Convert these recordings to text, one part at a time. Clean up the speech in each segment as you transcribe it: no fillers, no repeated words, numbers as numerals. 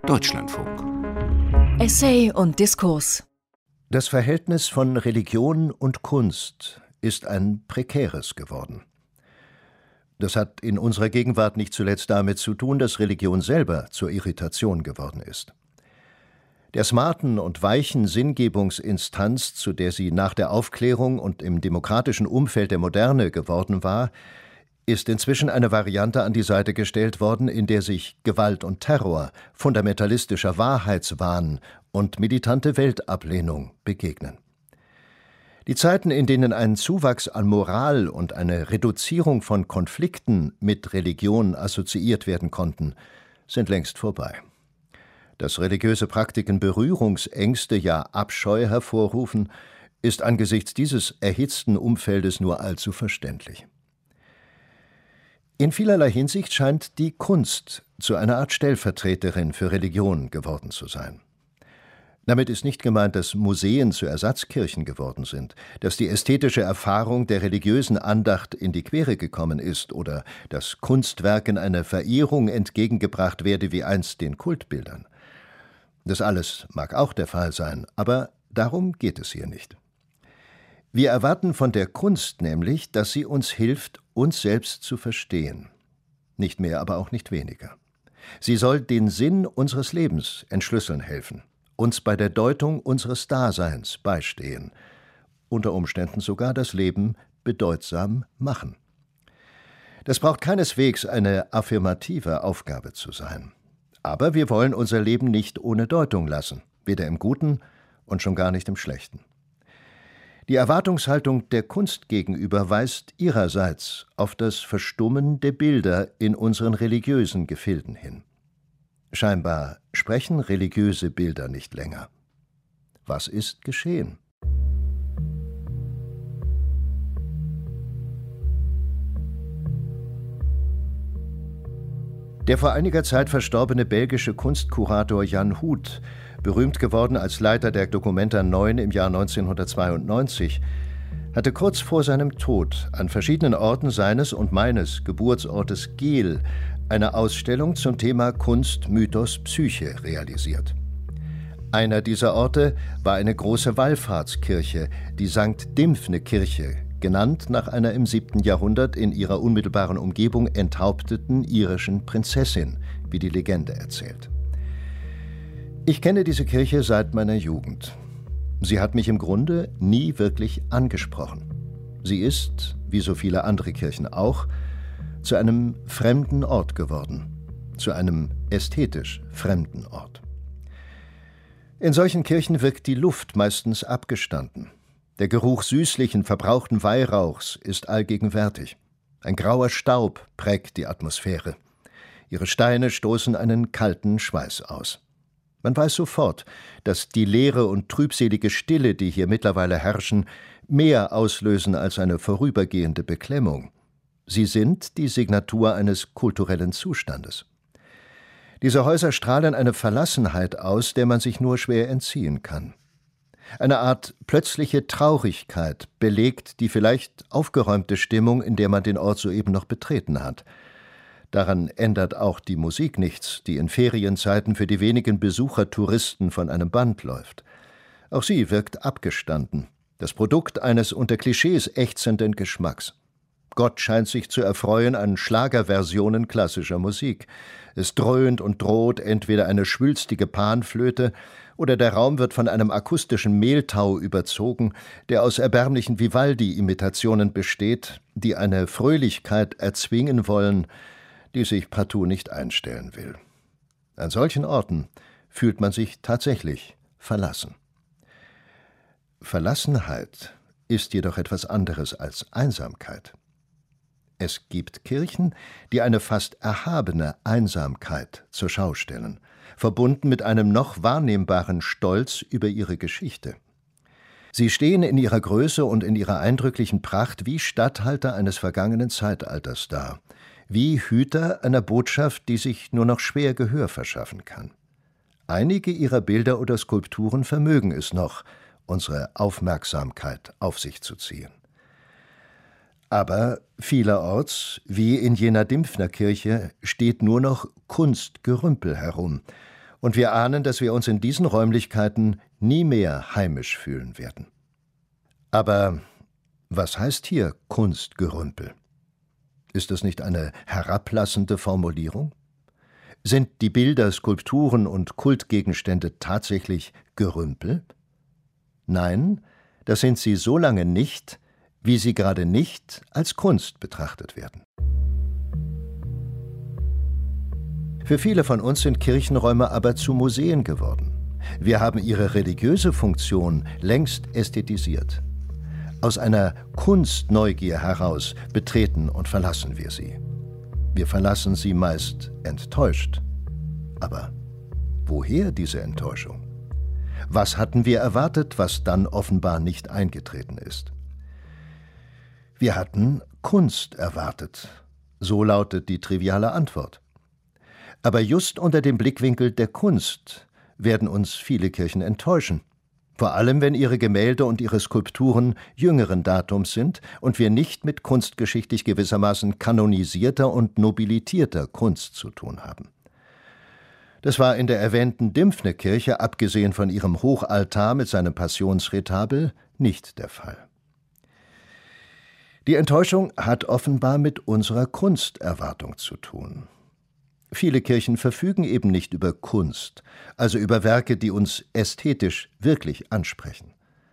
Deutschlandfunk. Essay und Diskurs. Das Verhältnis von Religion und Kunst ist ein prekäres geworden. Das hat in unserer Gegenwart nicht zuletzt damit zu tun, dass Religion selber zur Irritation geworden ist. Der smarten und weichen Sinngebungsinstanz, zu der sie nach der Aufklärung und im demokratischen Umfeld der Moderne geworden war, ist inzwischen eine Variante an die Seite gestellt worden, in der sich Gewalt und Terror, fundamentalistischer Wahrheitswahn und militante Weltablehnung begegnen. Die Zeiten, in denen ein Zuwachs an Moral und eine Reduzierung von Konflikten mit Religion assoziiert werden konnten, sind längst vorbei. Dass religiöse Praktiken Berührungsängste, ja Abscheu hervorrufen, ist angesichts dieses erhitzten Umfeldes nur allzu verständlich. In vielerlei Hinsicht scheint die Kunst zu einer Art Stellvertreterin für Religion geworden zu sein. Damit ist nicht gemeint, dass Museen zu Ersatzkirchen geworden sind, dass die ästhetische Erfahrung der religiösen Andacht in die Quere gekommen ist oder dass Kunstwerken eine Verehrung entgegengebracht werde wie einst den Kultbildern. Das alles mag auch der Fall sein, aber darum geht es hier nicht. Wir erwarten von der Kunst nämlich, dass sie uns hilft, uns selbst zu verstehen. Nicht mehr, aber auch nicht weniger. Sie soll den Sinn unseres Lebens entschlüsseln helfen, uns bei der Deutung unseres Daseins beistehen, unter Umständen sogar das Leben bedeutsam machen. Das braucht keineswegs eine affirmative Aufgabe zu sein. Aber wir wollen unser Leben nicht ohne Deutung lassen, weder im Guten und schon gar nicht im Schlechten. Die Erwartungshaltung der Kunst gegenüber weist ihrerseits auf das Verstummen der Bilder in unseren religiösen Gefilden hin. Scheinbar sprechen religiöse Bilder nicht länger. Was ist geschehen? Der vor einiger Zeit verstorbene belgische Kunstkurator Jan Hoet, berühmt geworden als Leiter der Documenta 9 im Jahr 1992, hatte kurz vor seinem Tod an verschiedenen Orten seines und meines Geburtsortes Geel eine Ausstellung zum Thema Kunst, Mythos, Psyche realisiert. Einer dieser Orte war eine große Wallfahrtskirche, die St. Dymphne-Kirche, genannt nach einer im 7. Jahrhundert in ihrer unmittelbaren Umgebung enthaupteten irischen Prinzessin, wie die Legende erzählt. Ich kenne diese Kirche seit meiner Jugend. Sie hat mich im Grunde nie wirklich angesprochen. Sie ist, wie so viele andere Kirchen auch, zu einem fremden Ort geworden, zu einem ästhetisch fremden Ort. In solchen Kirchen wirkt die Luft meistens abgestanden. Der Geruch süßlichen, verbrauchten Weihrauchs ist allgegenwärtig. Ein grauer Staub prägt die Atmosphäre. Ihre Steine stoßen einen kalten Schweiß aus. Man weiß sofort, dass die leere und trübselige Stille, die hier mittlerweile herrschen, mehr auslösen als eine vorübergehende Beklemmung. Sie sind die Signatur eines kulturellen Zustandes. Diese Häuser strahlen eine Verlassenheit aus, der man sich nur schwer entziehen kann. Eine Art plötzliche Traurigkeit belegt die vielleicht aufgeräumte Stimmung, in der man den Ort soeben noch betreten hat. Daran ändert auch die Musik nichts, die in Ferienzeiten für die wenigen Besucher-Touristen von einem Band läuft. Auch sie wirkt abgestanden, das Produkt eines unter Klischees ächzenden Geschmacks. Gott scheint sich zu erfreuen an Schlagerversionen klassischer Musik. Es dröhnt und droht entweder eine schwülstige Panflöte oder der Raum wird von einem akustischen Mehltau überzogen, der aus erbärmlichen Vivaldi-Imitationen besteht, die eine Fröhlichkeit erzwingen wollen, die sich partout nicht einstellen will. An solchen Orten fühlt man sich tatsächlich verlassen. Verlassenheit ist jedoch etwas anderes als Einsamkeit. Es gibt Kirchen, die eine fast erhabene Einsamkeit zur Schau stellen, verbunden mit einem noch wahrnehmbaren Stolz über ihre Geschichte. Sie stehen in ihrer Größe und in ihrer eindrücklichen Pracht wie Statthalter eines vergangenen Zeitalters da, wie Hüter einer Botschaft, die sich nur noch schwer Gehör verschaffen kann. Einige ihrer Bilder oder Skulpturen vermögen es noch, unsere Aufmerksamkeit auf sich zu ziehen. Aber vielerorts, wie in jener Dymphner Kirche, steht nur noch Kunstgerümpel herum, Und wir ahnen, dass wir uns in diesen Räumlichkeiten nie mehr heimisch fühlen werden. Aber was heißt hier Kunstgerümpel? Ist das nicht eine herablassende Formulierung? Sind die Bilder, Skulpturen und Kultgegenstände tatsächlich Gerümpel? Nein, das sind sie so lange nicht, wie sie gerade nicht als Kunst betrachtet werden. Für viele von uns sind Kirchenräume aber zu Museen geworden. Wir haben ihre religiöse Funktion längst ästhetisiert. Aus einer Kunstneugier heraus betreten und verlassen wir sie. Wir verlassen sie meist enttäuscht. Aber woher diese Enttäuschung? Was hatten wir erwartet, was dann offenbar nicht eingetreten ist? Wir hatten Kunst erwartet. So lautet die triviale Antwort. Aber just unter dem Blickwinkel der Kunst werden uns viele Kirchen enttäuschen. Vor allem, wenn ihre Gemälde und ihre Skulpturen jüngeren Datums sind und wir nicht mit kunstgeschichtlich gewissermaßen kanonisierter und nobilitierter Kunst zu tun haben. Das war in der erwähnten Dimpfne-Kirche, abgesehen von ihrem Hochaltar mit seinem Passionsretabel, nicht der Fall. Die Enttäuschung hat offenbar mit unserer Kunsterwartung zu tun. Viele Kirchen verfügen eben nicht über Kunst, also über Werke, die uns ästhetisch wirklich ansprechen.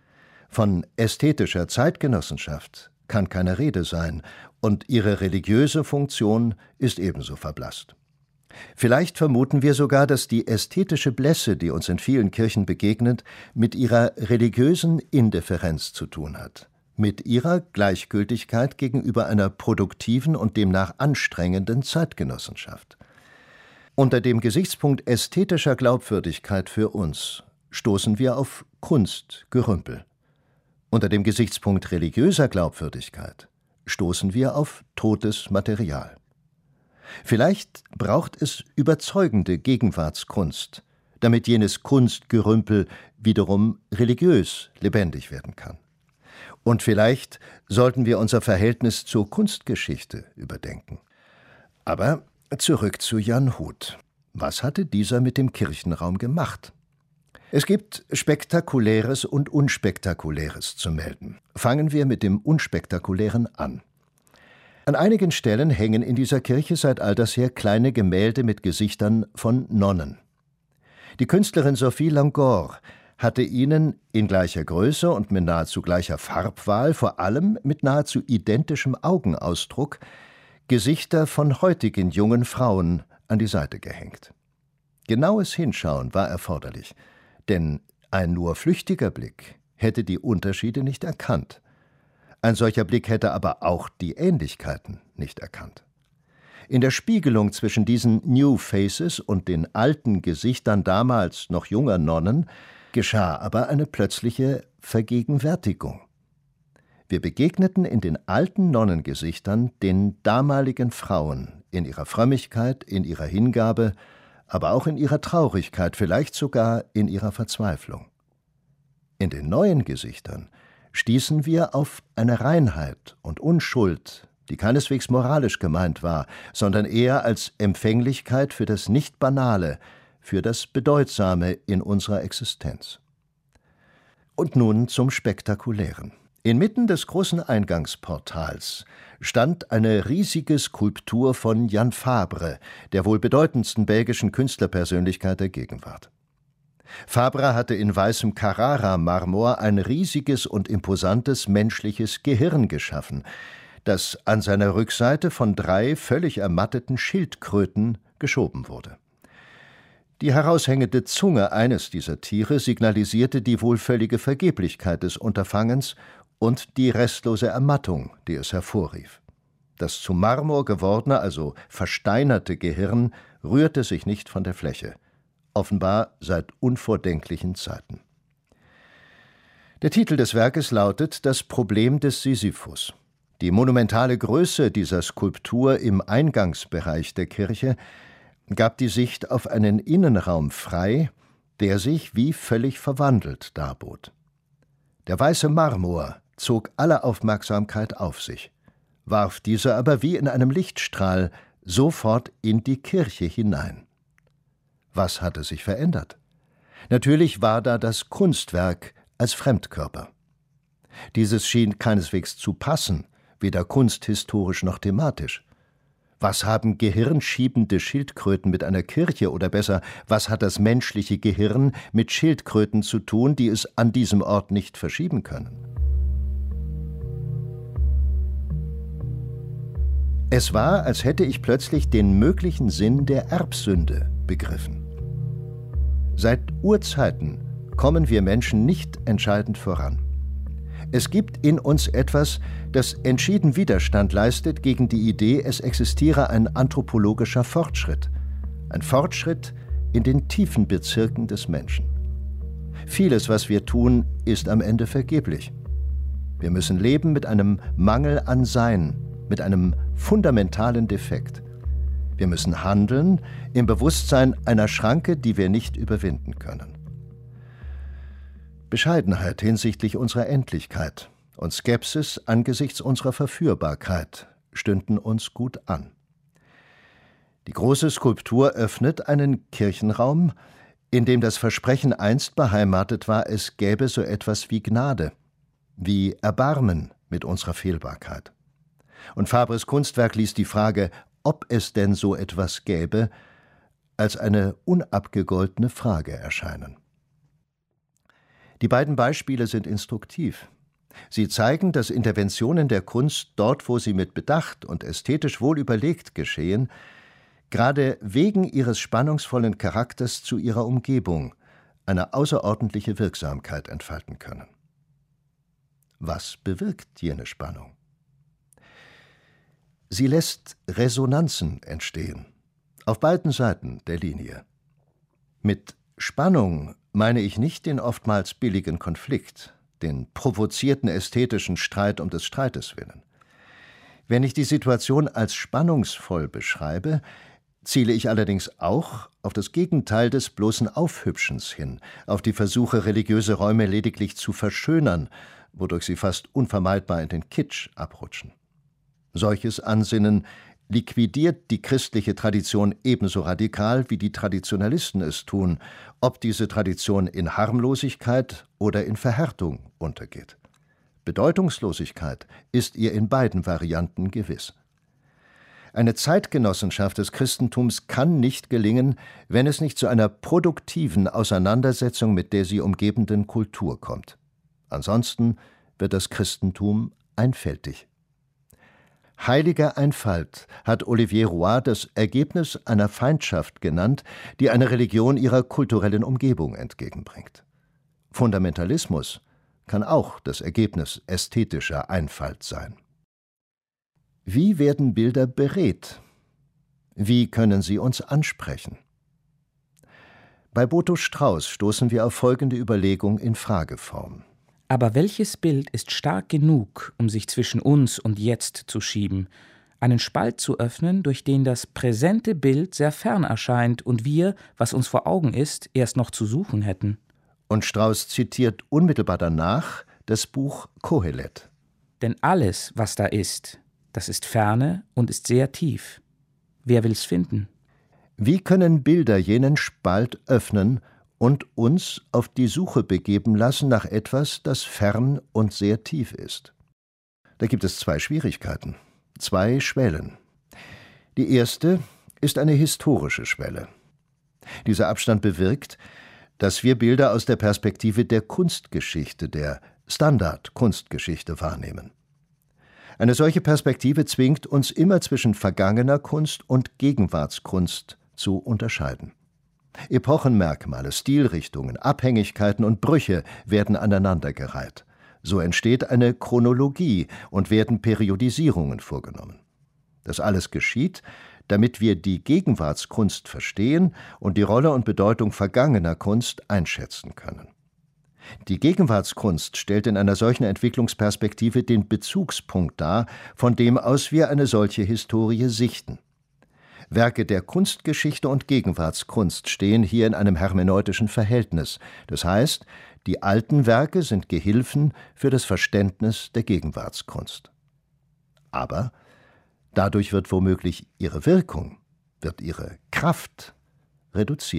Von ästhetischer Zeitgenossenschaft kann keine Rede sein, und ihre religiöse Funktion ist ebenso verblasst. Vielleicht vermuten wir sogar, dass die ästhetische Blässe, die uns in vielen Kirchen begegnet, mit ihrer religiösen Indifferenz zu tun hat, mit ihrer Gleichgültigkeit gegenüber einer produktiven und demnach anstrengenden Zeitgenossenschaft. Unter dem Gesichtspunkt ästhetischer Glaubwürdigkeit für uns stoßen wir auf Kunstgerümpel. Unter dem Gesichtspunkt religiöser Glaubwürdigkeit stoßen wir auf totes Material. Vielleicht braucht es überzeugende Gegenwartskunst, damit jenes Kunstgerümpel wiederum religiös lebendig werden kann. Und vielleicht sollten wir unser Verhältnis zur Kunstgeschichte überdenken. Aber zurück zu Jan Hut. Was hatte dieser mit dem Kirchenraum gemacht? Es gibt Spektakuläres und Unspektakuläres zu melden. Fangen wir mit dem Unspektakulären an. An einigen Stellen hängen in dieser Kirche seit alters her kleine Gemälde mit Gesichtern von Nonnen. Die Künstlerin Sophie Langor hatte ihnen in gleicher Größe und mit nahezu gleicher Farbwahl, vor allem mit nahezu identischem Augenausdruck, Gesichter von heutigen jungen Frauen an die Seite gehängt. Genaues Hinschauen war erforderlich, denn ein nur flüchtiger Blick hätte die Unterschiede nicht erkannt. Ein solcher Blick hätte aber auch die Ähnlichkeiten nicht erkannt. In der Spiegelung zwischen diesen New Faces und den alten Gesichtern damals noch junger Nonnen geschah aber eine plötzliche Vergegenwärtigung. Wir begegneten in den alten Nonnengesichtern den damaligen Frauen in ihrer Frömmigkeit, in ihrer Hingabe, aber auch in ihrer Traurigkeit, vielleicht sogar in ihrer Verzweiflung. In den neuen Gesichtern stießen wir auf eine Reinheit und Unschuld, die keineswegs moralisch gemeint war, sondern eher als Empfänglichkeit für das Nicht-Banale, für das Bedeutsame in unserer Existenz. Und nun zum Spektakulären. Inmitten des großen Eingangsportals stand eine riesige Skulptur von Jan Fabre, der wohl bedeutendsten belgischen Künstlerpersönlichkeit der Gegenwart. Fabre hatte in weißem Carrara-Marmor ein riesiges und imposantes menschliches Gehirn geschaffen, das an seiner Rückseite von 3 völlig ermatteten Schildkröten geschoben wurde. Die heraushängende Zunge eines dieser Tiere signalisierte die wohl völlige Vergeblichkeit des Unterfangens und die restlose Ermattung, die es hervorrief. Das zu Marmor gewordene, also versteinerte Gehirn rührte sich nicht von der Fläche, offenbar seit unvordenklichen Zeiten. Der Titel des Werkes lautet »Das Problem des Sisyphus«. Die monumentale Größe dieser Skulptur im Eingangsbereich der Kirche gab die Sicht auf einen Innenraum frei, der sich wie völlig verwandelt darbot. Der weiße Marmor zog alle Aufmerksamkeit auf sich, warf diese aber wie in einem Lichtstrahl sofort in die Kirche hinein. Was hatte sich verändert? Natürlich war da das Kunstwerk als Fremdkörper. Dieses schien keineswegs zu passen, weder kunsthistorisch noch thematisch. Was haben gehirnschiebende Schildkröten mit einer Kirche, oder besser, was hat das menschliche Gehirn mit Schildkröten zu tun, die es an diesem Ort nicht verschieben können? Es war, als hätte ich plötzlich den möglichen Sinn der Erbsünde begriffen. Seit Urzeiten kommen wir Menschen nicht entscheidend voran. Es gibt in uns etwas, das entschieden Widerstand leistet gegen die Idee, es existiere ein anthropologischer Fortschritt. Ein Fortschritt in den tiefen Bezirken des Menschen. Vieles, was wir tun, ist am Ende vergeblich. Wir müssen leben mit einem Mangel an Sein, mit einem fundamentalen Defekt. Wir müssen handeln im Bewusstsein einer Schranke, die wir nicht überwinden können. Bescheidenheit hinsichtlich unserer Endlichkeit und Skepsis angesichts unserer Verführbarkeit stünden uns gut an. Die große Skulptur öffnet einen Kirchenraum, in dem das Versprechen einst beheimatet war, es gäbe so etwas wie Gnade, wie Erbarmen mit unserer Fehlbarkeit. Und Fabres Kunstwerk ließ die Frage, ob es denn so etwas gäbe, als eine unabgegoltene Frage erscheinen. Die beiden Beispiele sind instruktiv. Sie zeigen, dass Interventionen der Kunst dort, wo sie mit Bedacht und ästhetisch wohl überlegt geschehen, gerade wegen ihres spannungsvollen Charakters zu ihrer Umgebung eine außerordentliche Wirksamkeit entfalten können. Was bewirkt jene Spannung? Sie lässt Resonanzen entstehen, auf beiden Seiten der Linie. Mit Spannung meine ich nicht den oftmals billigen Konflikt, den provozierten ästhetischen Streit um des Streites willen. Wenn ich die Situation als spannungsvoll beschreibe, ziele ich allerdings auch auf das Gegenteil des bloßen Aufhübschens hin, auf die Versuche, religiöse Räume lediglich zu verschönern, wodurch sie fast unvermeidbar in den Kitsch abrutschen. Solches Ansinnen liquidiert die christliche Tradition ebenso radikal, wie die Traditionalisten es tun, ob diese Tradition in Harmlosigkeit oder in Verhärtung untergeht. Bedeutungslosigkeit ist ihr in beiden Varianten gewiss. Eine Zeitgenossenschaft des Christentums kann nicht gelingen, wenn es nicht zu einer produktiven Auseinandersetzung mit der sie umgebenden Kultur kommt. Ansonsten wird das Christentum einfältig. Heiliger Einfalt hat Olivier Roy das Ergebnis einer Feindschaft genannt, die eine Religion ihrer kulturellen Umgebung entgegenbringt. Fundamentalismus kann auch das Ergebnis ästhetischer Einfalt sein. Wie werden Bilder beredt? Wie können sie uns ansprechen? Bei Boto Strauß stoßen wir auf folgende Überlegung in Frageform. Aber welches Bild ist stark genug, um sich zwischen uns und jetzt zu schieben, einen Spalt zu öffnen, durch den das präsente Bild sehr fern erscheint und wir, was uns vor Augen ist, erst noch zu suchen hätten? Und Strauß zitiert unmittelbar danach das Buch Kohelet. Denn alles, was da ist, das ist ferne und ist sehr tief. Wer will's finden? Wie können Bilder jenen Spalt öffnen und uns auf die Suche begeben lassen nach etwas, das fern und sehr tief ist? Da gibt es zwei Schwierigkeiten, zwei Schwellen. Die erste ist eine historische Schwelle. Dieser Abstand bewirkt, dass wir Bilder aus der Perspektive der Kunstgeschichte, der Standard-Kunstgeschichte wahrnehmen. Eine solche Perspektive zwingt uns immer zwischen vergangener Kunst und Gegenwartskunst zu unterscheiden. Epochenmerkmale, Stilrichtungen, Abhängigkeiten und Brüche werden aneinandergereiht. So entsteht eine Chronologie und werden Periodisierungen vorgenommen. Das alles geschieht, damit wir die Gegenwartskunst verstehen und die Rolle und Bedeutung vergangener Kunst einschätzen können. Die Gegenwartskunst stellt in einer solchen Entwicklungsperspektive den Bezugspunkt dar, von dem aus wir eine solche Historie sichten. Werke der Kunstgeschichte und Gegenwartskunst stehen hier in einem hermeneutischen Verhältnis. Das heißt, die alten Werke sind Gehilfen für das Verständnis der Gegenwartskunst. Aber dadurch wird womöglich ihre Wirkung, wird ihre Kraft reduziert.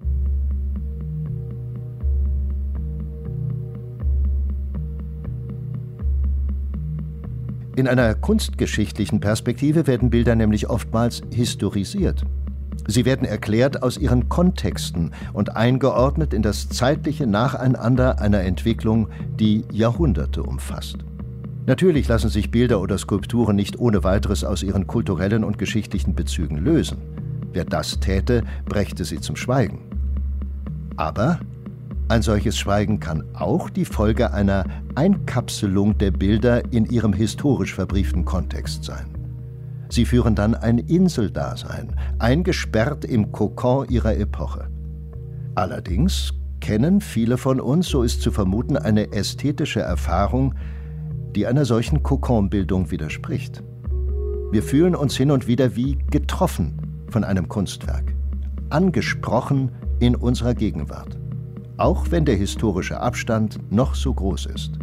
In einer kunstgeschichtlichen Perspektive werden Bilder nämlich oftmals historisiert. Sie werden erklärt aus ihren Kontexten und eingeordnet in das zeitliche Nacheinander einer Entwicklung, die Jahrhunderte umfasst. Natürlich lassen sich Bilder oder Skulpturen nicht ohne weiteres aus ihren kulturellen und geschichtlichen Bezügen lösen. Wer das täte, brächte sie zum Schweigen. Aber ein solches Schweigen kann auch die Folge einer Einkapselung der Bilder in ihrem historisch verbrieften Kontext sein. Sie führen dann ein Inseldasein, eingesperrt im Kokon ihrer Epoche. Allerdings kennen viele von uns, so ist zu vermuten, eine ästhetische Erfahrung, die einer solchen Kokonbildung widerspricht. Wir fühlen uns hin und wieder wie getroffen von einem Kunstwerk, angesprochen in unserer Gegenwart, auch wenn der historische Abstand noch so groß ist.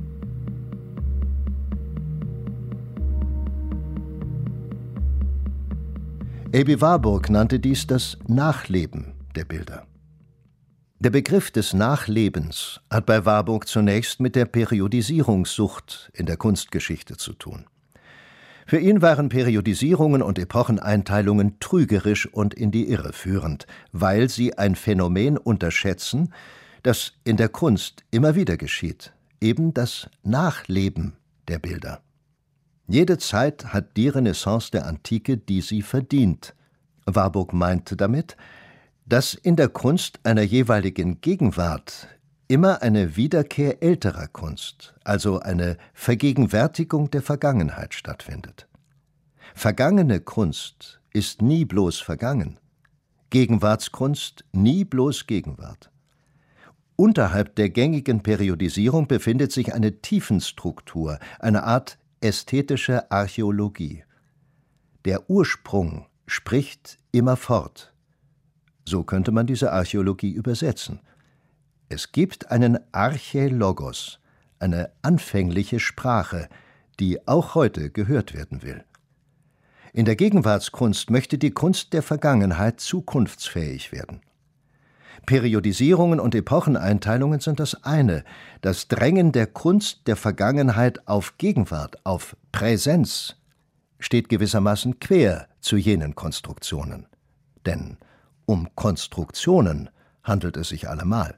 Aby Warburg nannte dies das Nachleben der Bilder. Der Begriff des Nachlebens hat bei Warburg zunächst mit der Periodisierungssucht in der Kunstgeschichte zu tun. Für ihn waren Periodisierungen und Epocheneinteilungen trügerisch und in die Irre führend, weil sie ein Phänomen unterschätzen, das in der Kunst immer wieder geschieht, eben das Nachleben der Bilder. Jede Zeit hat die Renaissance der Antike, die sie verdient. Warburg meinte damit, dass in der Kunst einer jeweiligen Gegenwart immer eine Wiederkehr älterer Kunst, also eine Vergegenwärtigung der Vergangenheit stattfindet. Vergangene Kunst ist nie bloß vergangen, Gegenwartskunst nie bloß Gegenwart. Unterhalb der gängigen Periodisierung befindet sich eine Tiefenstruktur, eine Art ästhetische Archäologie. Der Ursprung spricht immerfort. So könnte man diese Archäologie übersetzen. Es gibt einen Archäologos, eine anfängliche Sprache, die auch heute gehört werden will. In der Gegenwartskunst möchte die Kunst der Vergangenheit zukunftsfähig werden. Periodisierungen und Epocheneinteilungen sind das eine. Das Drängen der Kunst der Vergangenheit auf Gegenwart, auf Präsenz, steht gewissermaßen quer zu jenen Konstruktionen. Denn um Konstruktionen handelt es sich allemal.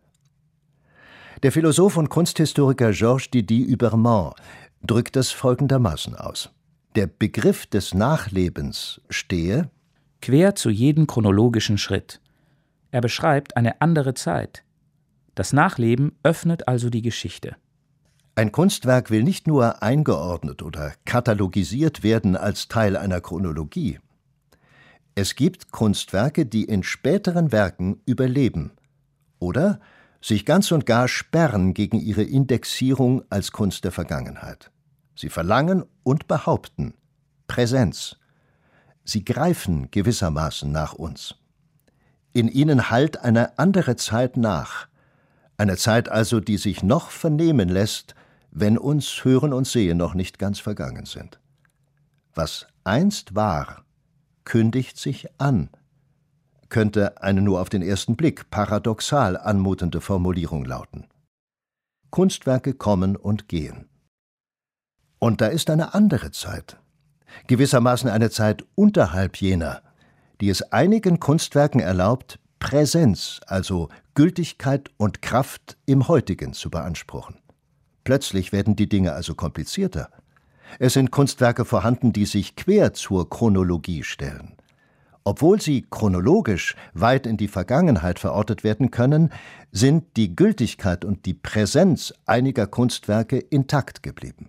Der Philosoph und Kunsthistoriker Georges Didier-Huberman drückt das folgendermaßen aus: Der Begriff des Nachlebens stehe quer zu jedem chronologischen Schritt. Er beschreibt eine andere Zeit. Das Nachleben öffnet also die Geschichte. Ein Kunstwerk will nicht nur eingeordnet oder katalogisiert werden als Teil einer Chronologie. Es gibt Kunstwerke, die in späteren Werken überleben oder sich ganz und gar sperren gegen ihre Indexierung als Kunst der Vergangenheit. Sie verlangen und behaupten Präsenz. Sie greifen gewissermaßen nach uns. In ihnen hallt eine andere Zeit nach, eine Zeit also, die sich noch vernehmen lässt, wenn uns Hören und Sehen noch nicht ganz vergangen sind. Was einst war, kündigt sich an, könnte eine nur auf den ersten Blick paradoxal anmutende Formulierung lauten. Kunstwerke kommen und gehen. Und da ist eine andere Zeit, gewissermaßen eine Zeit unterhalb jener, die es einigen Kunstwerken erlaubt, Präsenz, also Gültigkeit und Kraft im Heutigen zu beanspruchen. Plötzlich werden die Dinge also komplizierter. Es sind Kunstwerke vorhanden, die sich quer zur Chronologie stellen. Obwohl sie chronologisch weit in die Vergangenheit verortet werden können, sind die Gültigkeit und die Präsenz einiger Kunstwerke intakt geblieben.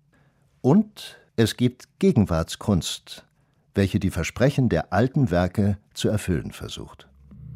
Und es gibt Gegenwartskunst, welche die Versprechen der alten Werke zu erfüllen versucht.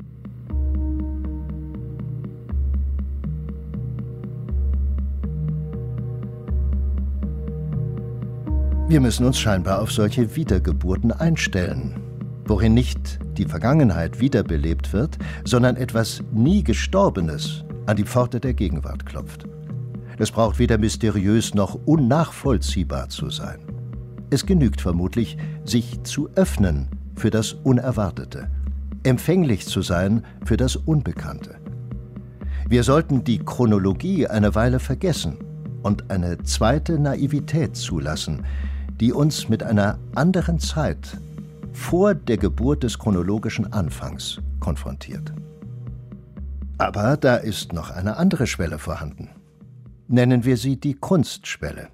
Wir müssen uns scheinbar auf solche Wiedergeburten einstellen, worin nicht die Vergangenheit wiederbelebt wird, sondern etwas nie Gestorbenes an die Pforte der Gegenwart klopft. Es braucht weder mysteriös noch unnachvollziehbar zu sein. Es genügt vermutlich, sich zu öffnen für das Unerwartete, empfänglich zu sein für das Unbekannte. Wir sollten die Chronologie eine Weile vergessen und eine zweite Naivität zulassen, die uns mit einer anderen Zeit vor der Geburt des chronologischen Anfangs konfrontiert. Aber da ist noch eine andere Schwelle vorhanden. Nennen wir sie die Kunstschwelle.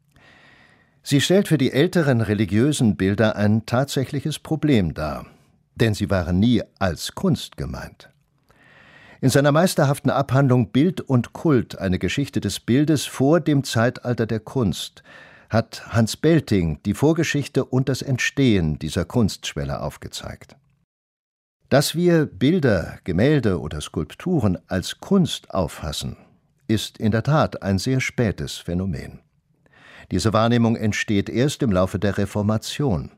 Sie stellt für die älteren religiösen Bilder ein tatsächliches Problem dar, denn sie waren nie als Kunst gemeint. In seiner meisterhaften Abhandlung Bild und Kult, eine Geschichte des Bildes vor dem Zeitalter der Kunst, hat Hans Belting die Vorgeschichte und das Entstehen dieser Kunstschwelle aufgezeigt. Dass wir Bilder, Gemälde oder Skulpturen als Kunst auffassen, ist in der Tat ein sehr spätes Phänomen. Diese Wahrnehmung entsteht erst im Laufe der Reformation.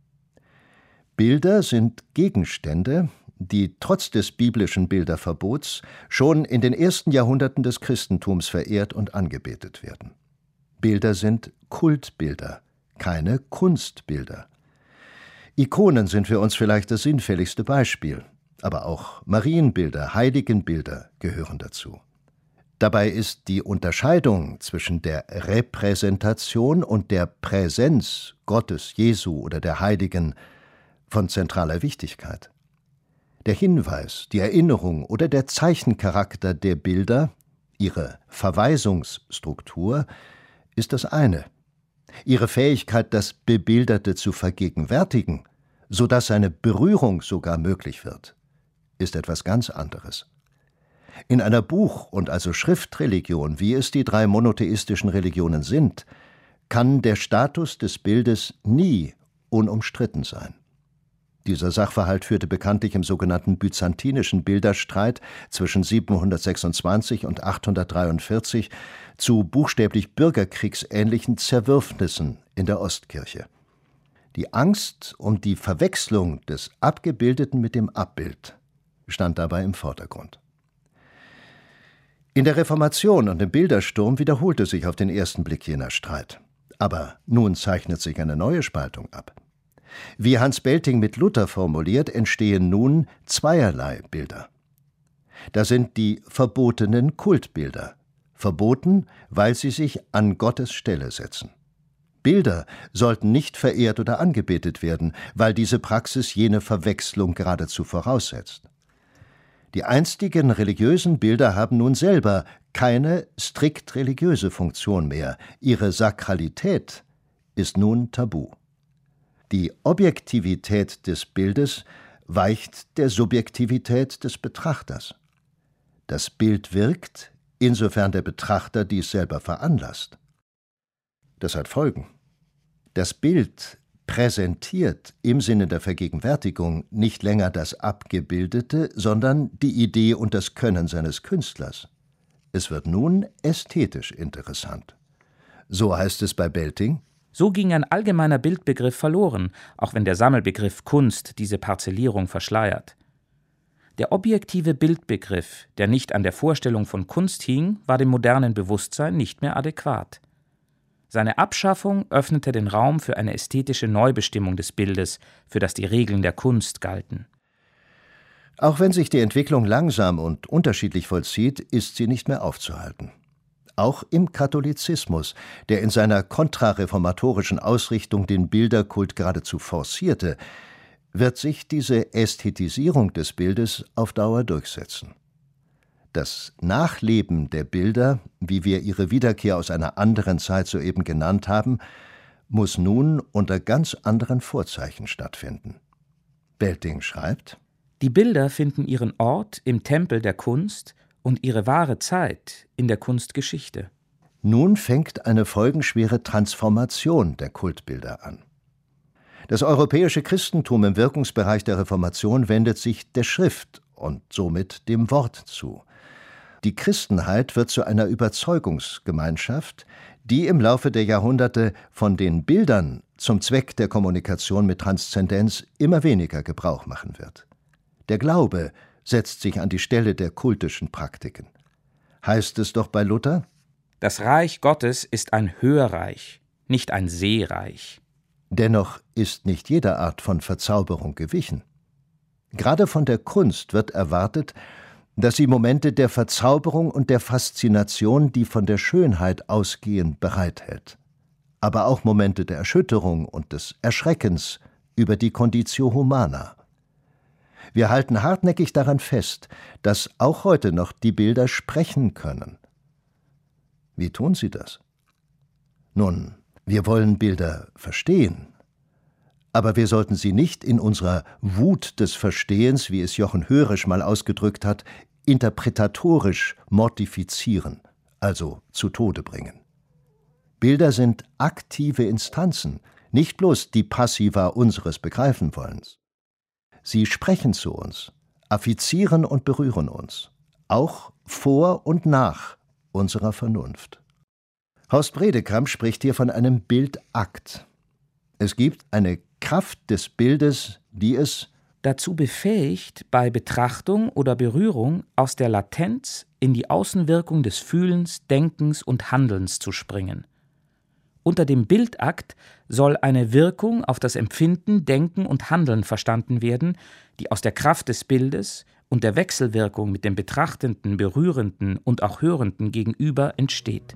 Bilder sind Gegenstände, die trotz des biblischen Bilderverbots schon in den ersten Jahrhunderten des Christentums verehrt und angebetet werden. Bilder sind Kultbilder, keine Kunstbilder. Ikonen sind für uns vielleicht das sinnfälligste Beispiel, aber auch Marienbilder, Heiligenbilder gehören dazu. Dabei ist die Unterscheidung zwischen der Repräsentation und der Präsenz Gottes, Jesu oder der Heiligen von zentraler Wichtigkeit. Der Hinweis, die Erinnerung oder der Zeichencharakter der Bilder, ihre Verweisungsstruktur, ist das eine. Ihre Fähigkeit, das Bebilderte zu vergegenwärtigen, sodass seine Berührung sogar möglich wird, ist etwas ganz anderes. In einer Buch- und also Schriftreligion, wie es die 3 monotheistischen Religionen sind, kann der Status des Bildes nie unumstritten sein. Dieser Sachverhalt führte bekanntlich im sogenannten byzantinischen Bilderstreit zwischen 726 und 843 zu buchstäblich bürgerkriegsähnlichen Zerwürfnissen in der Ostkirche. Die Angst um die Verwechslung des Abgebildeten mit dem Abbild stand dabei im Vordergrund. In der Reformation und im Bildersturm wiederholte sich auf den ersten Blick jener Streit. Aber nun zeichnet sich eine neue Spaltung ab. Wie Hans Belting mit Luther formuliert, entstehen nun zweierlei Bilder. Da sind die verbotenen Kultbilder, verboten, weil sie sich an Gottes Stelle setzen. Bilder sollten nicht verehrt oder angebetet werden, weil diese Praxis jene Verwechslung geradezu voraussetzt. Die einstigen religiösen Bilder haben nun selber keine strikt religiöse Funktion mehr. Ihre Sakralität ist nun tabu. Die Objektivität des Bildes weicht der Subjektivität des Betrachters. Das Bild wirkt, insofern der Betrachter dies selber veranlasst. Das hat Folgen. Das Bild präsentiert im Sinne der Vergegenwärtigung nicht länger das Abgebildete, sondern die Idee und das Können seines Künstlers. Es wird nun ästhetisch interessant. So heißt es bei Belting: So ging ein allgemeiner Bildbegriff verloren, auch wenn der Sammelbegriff Kunst diese Parzellierung verschleiert. Der objektive Bildbegriff, der nicht an der Vorstellung von Kunst hing, war dem modernen Bewusstsein nicht mehr adäquat. Seine Abschaffung öffnete den Raum für eine ästhetische Neubestimmung des Bildes, für das die Regeln der Kunst galten. Auch wenn sich die Entwicklung langsam und unterschiedlich vollzieht, ist sie nicht mehr aufzuhalten. Auch im Katholizismus, der in seiner kontrareformatorischen Ausrichtung den Bilderkult geradezu forcierte, wird sich diese Ästhetisierung des Bildes auf Dauer durchsetzen. Das Nachleben der Bilder, wie wir ihre Wiederkehr aus einer anderen Zeit soeben genannt haben, muss nun unter ganz anderen Vorzeichen stattfinden. Belting schreibt: Die Bilder finden ihren Ort im Tempel der Kunst und ihre wahre Zeit in der Kunstgeschichte. Nun fängt eine folgenschwere Transformation der Kultbilder an. Das europäische Christentum im Wirkungsbereich der Reformation wendet sich der Schrift und somit dem Wort zu. Die Christenheit wird zu einer Überzeugungsgemeinschaft, die im Laufe der Jahrhunderte von den Bildern zum Zweck der Kommunikation mit Transzendenz immer weniger Gebrauch machen wird. Der Glaube setzt sich an die Stelle der kultischen Praktiken. Heißt es doch bei Luther: Das Reich Gottes ist ein Hörreich, nicht ein Sehreich. Dennoch ist nicht jeder Art von Verzauberung gewichen. Gerade von der Kunst wird erwartet, dass sie Momente der Verzauberung und der Faszination, die von der Schönheit ausgehen, bereithält, aber auch Momente der Erschütterung und des Erschreckens über die Conditio Humana. Wir halten hartnäckig daran fest, dass auch heute noch die Bilder sprechen können. Wie tun sie das? Nun, wir wollen Bilder verstehen, aber wir sollten sie nicht in unserer Wut des Verstehens, wie es Jochen Hörisch mal ausgedrückt hat, interpretatorisch mortifizieren, also zu Tode bringen. Bilder sind aktive Instanzen, nicht bloß die Passiva unseres Begreifenwollens. Sie sprechen zu uns, affizieren und berühren uns, auch vor und nach unserer Vernunft. Horst Bredekamp spricht hier von einem Bildakt. Es gibt eine Kraft des Bildes, die es dazu befähigt, bei Betrachtung oder Berührung aus der Latenz in die Außenwirkung des Fühlens, Denkens und Handelns zu springen. Unter dem Bildakt soll eine Wirkung auf das Empfinden, Denken und Handeln verstanden werden, die aus der Kraft des Bildes und der Wechselwirkung mit dem betrachtenden, berührenden und auch hörenden Gegenüber entsteht.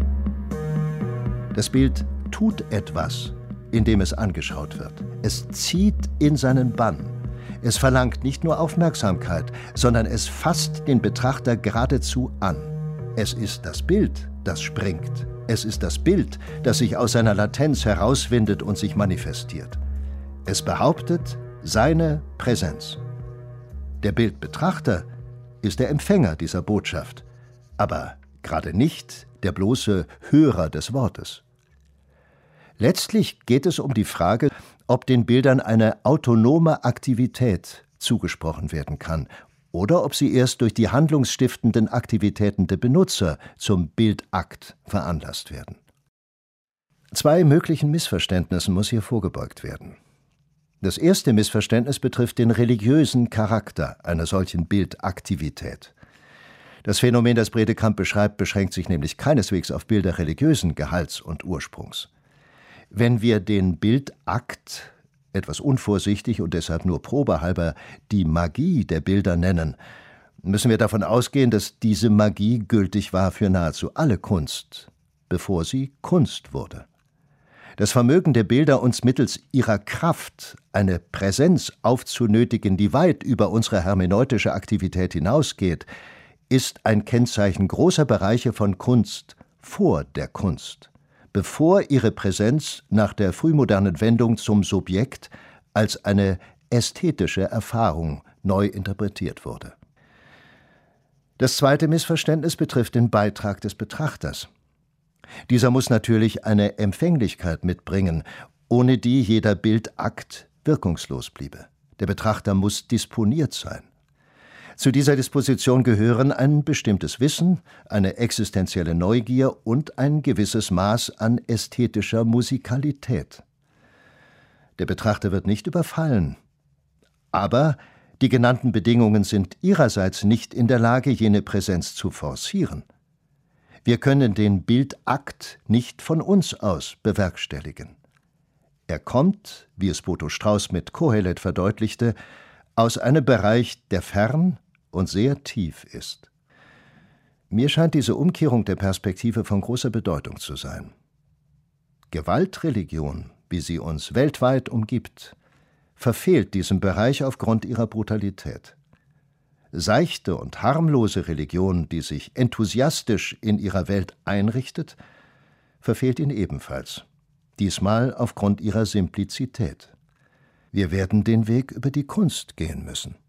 Das Bild tut etwas, indem es angeschaut wird. Es zieht in seinen Bann. Es verlangt nicht nur Aufmerksamkeit, sondern es fasst den Betrachter geradezu an. Es ist das Bild, das springt. Es ist das Bild, das sich aus seiner Latenz herauswindet und sich manifestiert. Es behauptet seine Präsenz. Der Bildbetrachter ist der Empfänger dieser Botschaft, aber gerade nicht der bloße Hörer des Wortes. Letztlich geht es um die Frage, ob den Bildern eine autonome Aktivität zugesprochen werden kann oder ob sie erst durch die handlungsstiftenden Aktivitäten der Benutzer zum Bildakt veranlasst werden. 2 möglichen Missverständnissen muss hier vorgebeugt werden. Das erste Missverständnis betrifft den religiösen Charakter einer solchen Bildaktivität. Das Phänomen, das Bredekamp beschreibt, beschränkt sich nämlich keineswegs auf Bilder religiösen Gehalts und Ursprungs. Wenn wir den Bildakt, etwas unvorsichtig und deshalb nur probehalber, die Magie der Bilder nennen, müssen wir davon ausgehen, dass diese Magie gültig war für nahezu alle Kunst, bevor sie Kunst wurde. Das Vermögen der Bilder, uns mittels ihrer Kraft eine Präsenz aufzunötigen, die weit über unsere hermeneutische Aktivität hinausgeht, ist ein Kennzeichen großer Bereiche von Kunst vor der Kunst, bevor ihre Präsenz nach der frühmodernen Wendung zum Subjekt als eine ästhetische Erfahrung neu interpretiert wurde. Das zweite Missverständnis betrifft den Beitrag des Betrachters. Dieser muss natürlich eine Empfänglichkeit mitbringen, ohne die jeder Bildakt wirkungslos bliebe. Der Betrachter muss disponiert sein. Zu dieser Disposition gehören ein bestimmtes Wissen, eine existenzielle Neugier und ein gewisses Maß an ästhetischer Musikalität. Der Betrachter wird nicht überfallen, aber die genannten Bedingungen sind ihrerseits nicht in der Lage, jene Präsenz zu forcieren. Wir können den Bildakt nicht von uns aus bewerkstelligen. Er kommt, wie es Boto Strauß mit Kohelet verdeutlichte, aus einem Bereich, der fern und sehr tief ist. Mir scheint diese Umkehrung der Perspektive von großer Bedeutung zu sein. Gewaltreligion, wie sie uns weltweit umgibt, verfehlt diesen Bereich aufgrund ihrer Brutalität. Seichte und harmlose Religion, die sich enthusiastisch in ihrer Welt einrichtet, verfehlt ihn ebenfalls, diesmal aufgrund ihrer Simplizität. Wir werden den Weg über die Kunst gehen müssen.